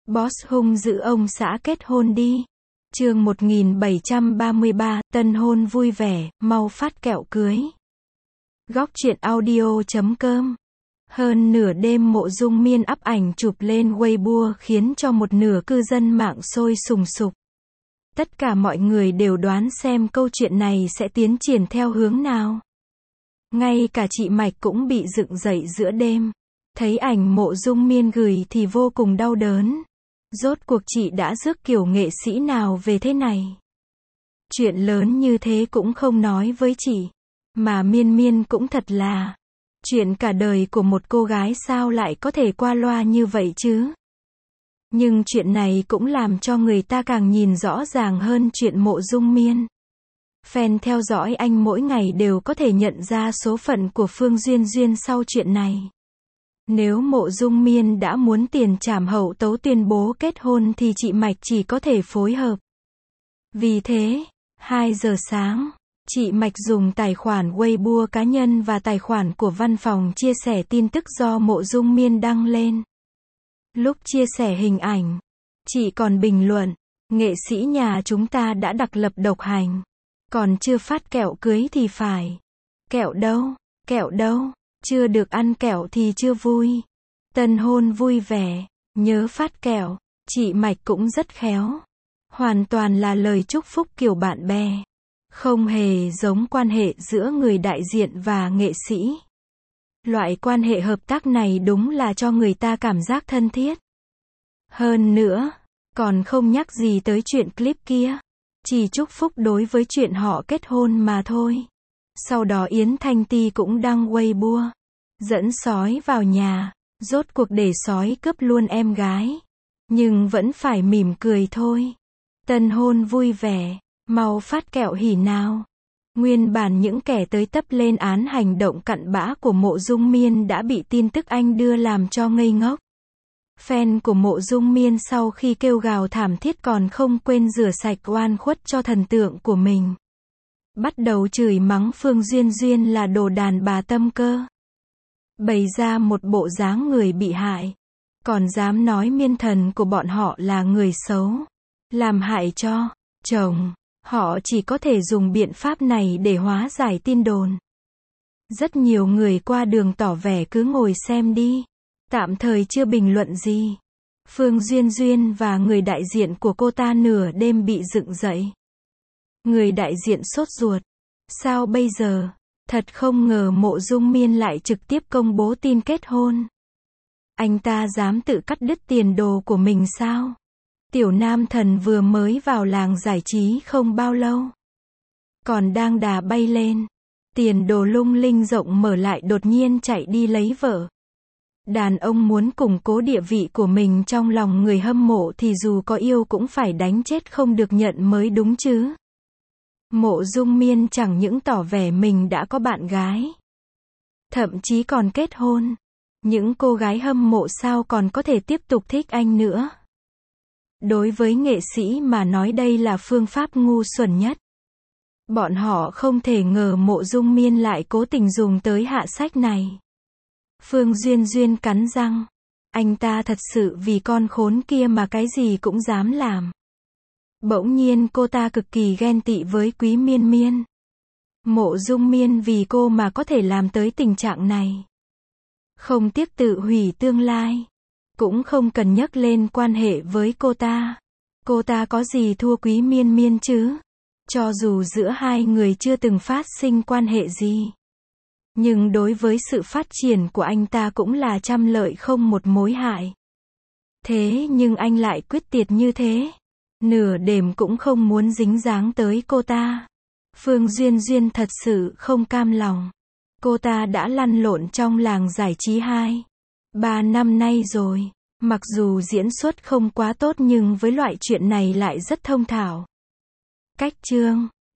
Boss hung dữ ông xã kết hôn đi. Chương 1733, tân hôn vui vẻ, mau phát kẹo cưới. Góc truyện audio.com. Hơn nửa đêm Mộ Dung Miên up ảnh chụp lên Weibo khiến cho một nửa cư dân mạng sôi sùng sục. Tất cả mọi người đều đoán xem câu chuyện này sẽ tiến triển theo hướng nào. Ngay cả chị Mạch cũng bị dựng dậy giữa đêm. Thấy ảnh Mộ Dung Miên gửi thì vô cùng đau đớn. Rốt cuộc chị đã rước kiểu nghệ sĩ nào về thế này? Chuyện lớn như thế cũng không nói với chị. Mà Miên Miên cũng thật là. Chuyện cả đời của một cô gái sao lại có thể qua loa như vậy chứ? Nhưng chuyện này cũng làm cho người ta càng nhìn rõ ràng hơn chuyện Mộ Dung Miên. Fan theo dõi anh mỗi ngày đều có thể nhận ra số phận của Phương Duyên Duyên sau chuyện này. Nếu Mộ Dung Miên đã muốn tiền trảm hậu tấu tuyên bố kết hôn thì chị Mạch chỉ có thể phối hợp. Vì thế, 2 giờ sáng, chị Mạch dùng tài khoản Weibo cá nhân và tài khoản của văn phòng chia sẻ tin tức do Mộ Dung Miên đăng lên. Lúc chia sẻ hình ảnh, chị còn bình luận, nghệ sĩ nhà chúng ta đã đặc lập độc hành. Còn chưa phát kẹo cưới thì phải. Kẹo đâu, chưa được ăn kẹo thì chưa vui. Tân hôn vui vẻ, nhớ phát kẹo, chị Mạch cũng rất khéo. Hoàn toàn là lời chúc phúc kiểu bạn bè. Không hề giống quan hệ giữa người đại diện và nghệ sĩ. Loại quan hệ hợp tác này đúng là cho người ta cảm giác thân thiết. Hơn nữa, còn không nhắc gì tới chuyện clip kia. Chỉ chúc phúc đối với chuyện họ kết hôn mà thôi. Sau đó Yến Thanh Ti cũng đăng Weibo. Dẫn sói vào nhà, rốt cuộc để sói cướp luôn em gái. Nhưng vẫn phải mỉm cười thôi. Tân hôn vui vẻ, mau phát kẹo hỉ nào. Nguyên bản những kẻ tới tấp lên án hành động cặn bã của Mộ Dung Miên đã bị tin tức anh đưa làm cho ngây ngốc. Fan của Mộ Dung Miên sau khi kêu gào thảm thiết còn không quên rửa sạch oan khuất cho thần tượng của mình. Bắt đầu chửi mắng Phương Duyên Duyên là đồ đàn bà tâm cơ. Bày ra một bộ dáng người bị hại. Còn dám nói Miên thần của bọn họ là người xấu. Làm hại cho chồng. Họ chỉ có thể dùng biện pháp này để hóa giải tin đồn. Rất nhiều người qua đường tỏ vẻ cứ ngồi xem đi. Tạm thời chưa bình luận gì. Phương Duyên Duyên và người đại diện của cô ta nửa đêm bị dựng dậy. Người đại diện sốt ruột. Sao bây giờ? Thật không ngờ Mộ Dung Miên lại trực tiếp công bố tin kết hôn. Anh ta dám tự cắt đứt tiền đồ của mình sao? Tiểu nam thần vừa mới vào làng giải trí không bao lâu. Còn đang đà bay lên. Tiền đồ lung linh rộng mở lại đột nhiên chạy đi lấy vợ. Đàn ông muốn củng cố địa vị của mình trong lòng người hâm mộ thì dù có yêu cũng phải đánh chết không được nhận mới đúng chứ. Mộ Dung Miên chẳng những tỏ vẻ mình đã có bạn gái. Thậm chí còn kết hôn. Những cô gái hâm mộ sao còn có thể tiếp tục thích anh nữa. Đối với nghệ sĩ mà nói đây là phương pháp ngu xuẩn nhất. Bọn họ không thể ngờ Mộ Dung Miên lại cố tình dùng tới hạ sách này. Phương Duyên Duyên cắn răng. Anh ta thật sự vì con khốn kia mà cái gì cũng dám làm. Bỗng nhiên cô ta cực kỳ ghen tị với Quý Miên Miên. Mộ Dung Miên vì cô mà có thể làm tới tình trạng này. Không tiếc tự hủy tương lai. Cũng không cần nhắc lên quan hệ với cô ta. Cô ta có gì thua Quý Miên Miên chứ? Cho dù giữa hai người chưa từng phát sinh quan hệ gì. Nhưng đối với sự phát triển của anh ta cũng là trăm lợi không một mối hại. Thế nhưng anh lại quyết tuyệt như thế. Nửa đêm cũng không muốn dính dáng tới cô ta. Phương Duyên Duyên thật sự không cam lòng. Cô ta đã lăn lộn trong làng giải trí 2-3 năm nay rồi. Mặc dù diễn xuất không quá tốt nhưng với loại chuyện này lại rất thông thạo. Cách chương